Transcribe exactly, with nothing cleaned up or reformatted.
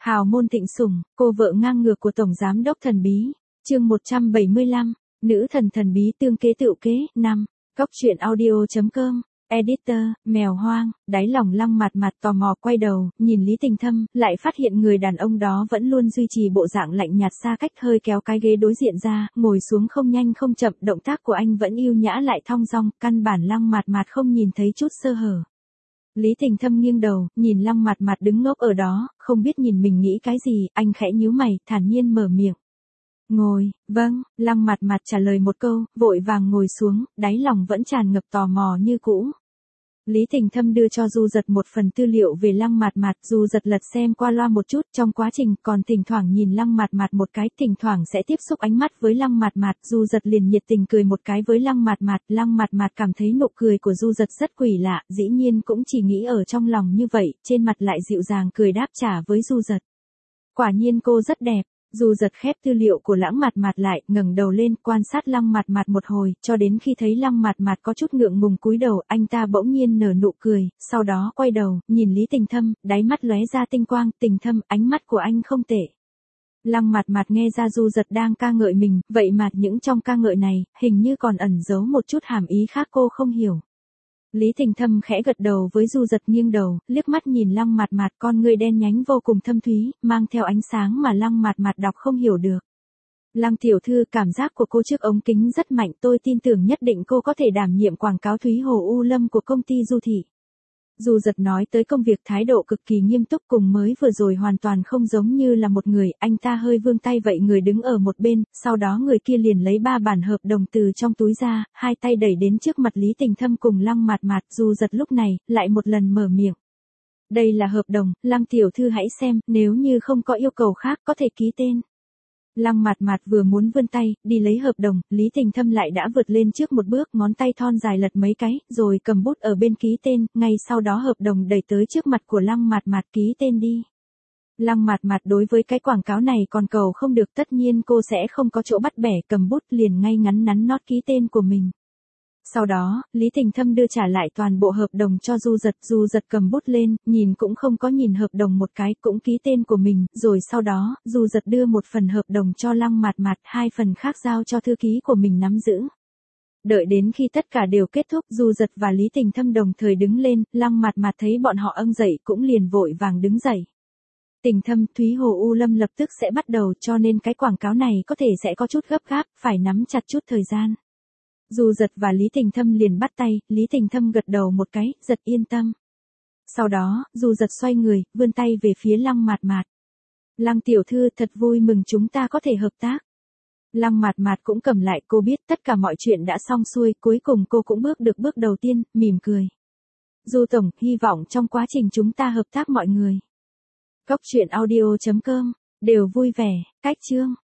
Hào môn thịnh sủng, cô vợ ngang ngược của Tổng Giám đốc thần bí. Chương một trăm bảy mươi lăm, nữ thần thần bí tương kế tựu kế. năm. Cóc truyện audio chấm com. Editor, mèo hoang. Đáy lòng Lăng Mạt Mạt tò mò quay đầu, nhìn Lý Tình Thâm, lại phát hiện người đàn ông đó vẫn luôn duy trì bộ dạng lạnh nhạt xa cách, hơi kéo cái ghế đối diện ra, ngồi xuống không nhanh không chậm, động tác của anh vẫn yêu nhã lại thong dong, căn bản Lăng Mạt Mạt không nhìn thấy chút sơ hở. Lý Tình Thâm nghiêng đầu, nhìn Lăng Mạt Mạt đứng ngốc ở đó, không biết nhìn mình nghĩ cái gì, anh khẽ nhíu mày, thản nhiên mở miệng. Ngồi, vâng, Lăng Mạt Mạt trả lời một câu, vội vàng ngồi xuống, đáy lòng vẫn tràn ngập tò mò như cũ. Lý Tình Thâm đưa cho Du Dật một phần tư liệu về Lăng Mạt Mạt, Du Dật lật xem qua loa một chút, trong quá trình còn thỉnh thoảng nhìn Lăng Mạt Mạt một cái, thỉnh thoảng sẽ tiếp xúc ánh mắt với Lăng Mạt Mạt, Du Dật liền nhiệt tình cười một cái với Lăng Mạt Mạt, Lăng Mạt Mạt cảm thấy nụ cười của Du Dật rất quỷ lạ, dĩ nhiên cũng chỉ nghĩ ở trong lòng như vậy, trên mặt lại dịu dàng cười đáp trả với Du Dật. Quả nhiên cô rất đẹp. Du Dật khép tư liệu của Lăng Mạt Mạt lại, ngẩng đầu lên, quan sát Lăng Mạt Mạt một hồi, cho đến khi thấy Lăng Mạt Mạt có chút ngượng ngùng cúi đầu, anh ta bỗng nhiên nở nụ cười, sau đó quay đầu, nhìn Lý Tình Thâm, đáy mắt lóe ra tinh quang, Tình Thâm, ánh mắt của anh không tệ. Lăng Mạt Mạt nghe ra Du Dật đang ca ngợi mình, vậy mà những trong ca ngợi này, hình như còn ẩn giấu một chút hàm ý khác cô không hiểu. Lý Tình Thâm khẽ gật đầu với Du Dật, nghiêng đầu, liếc mắt nhìn Lăng Mạt Mạt, con ngươi đen nhánh vô cùng thâm thúy, mang theo ánh sáng mà Lăng Mạt Mạt đọc không hiểu được. Lăng tiểu thư, cảm giác của cô trước ống kính rất mạnh, tôi tin tưởng nhất định cô có thể đảm nhiệm quảng cáo Thúy Hồ U Lâm của công ty Du Thị. Du Dật nói tới công việc thái độ cực kỳ nghiêm túc, cùng mới vừa rồi hoàn toàn không giống như là một người, anh ta hơi vươn tay vậy người đứng ở một bên, sau đó người kia liền lấy ba bản hợp đồng từ trong túi ra, hai tay đẩy đến trước mặt Lý Tình Thâm cùng Lăng Mạt Mạt, Du Dật lúc này, lại một lần mở miệng. Đây là hợp đồng, Lăng tiểu thư hãy xem, nếu như không có yêu cầu khác có thể ký tên. Lăng Mạt Mạt vừa muốn vươn tay, đi lấy hợp đồng, Lý Tình Thâm lại đã vượt lên trước một bước, ngón tay thon dài lật mấy cái, rồi cầm bút ở bên ký tên, ngay sau đó hợp đồng đẩy tới trước mặt của Lăng Mạt Mạt, ký tên đi. Lăng Mạt Mạt đối với cái quảng cáo này còn cầu không được, tất nhiên cô sẽ không có chỗ bắt bẻ, cầm bút liền ngay ngắn nắn nót ký tên của mình. Sau đó, Lý Tình Thâm đưa trả lại toàn bộ hợp đồng cho Du Dật, Du Dật cầm bút lên, nhìn cũng không có nhìn hợp đồng một cái, cũng ký tên của mình, rồi sau đó, Du Dật đưa một phần hợp đồng cho Lăng Mạt Mạt, hai phần khác giao cho thư ký của mình nắm giữ. Đợi đến khi tất cả đều kết thúc, Du Dật và Lý Tình Thâm đồng thời đứng lên, Lăng Mạt Mạt thấy bọn họ âng dậy cũng liền vội vàng đứng dậy. Tình Thâm, Thúy Hồ U Lâm lập tức sẽ bắt đầu, cho nên cái quảng cáo này có thể sẽ có chút gấp gáp, phải nắm chặt chút thời gian. Du Dật và Lý Tình Thâm liền bắt tay, Lý Tình Thâm gật đầu một cái, Dật yên tâm. Sau đó, Du Dật xoay người, vươn tay về phía Lăng Mạt Mạt. Lăng tiểu thư, thật vui mừng chúng ta có thể hợp tác. Lăng Mạt Mạt cũng cầm lại, cô biết tất cả mọi chuyện đã xong xuôi, cuối cùng cô cũng bước được bước đầu tiên, mỉm cười. Du tổng, hy vọng trong quá trình chúng ta hợp tác mọi người. Cóc truyện audio chấm com, đều vui vẻ, cách chương.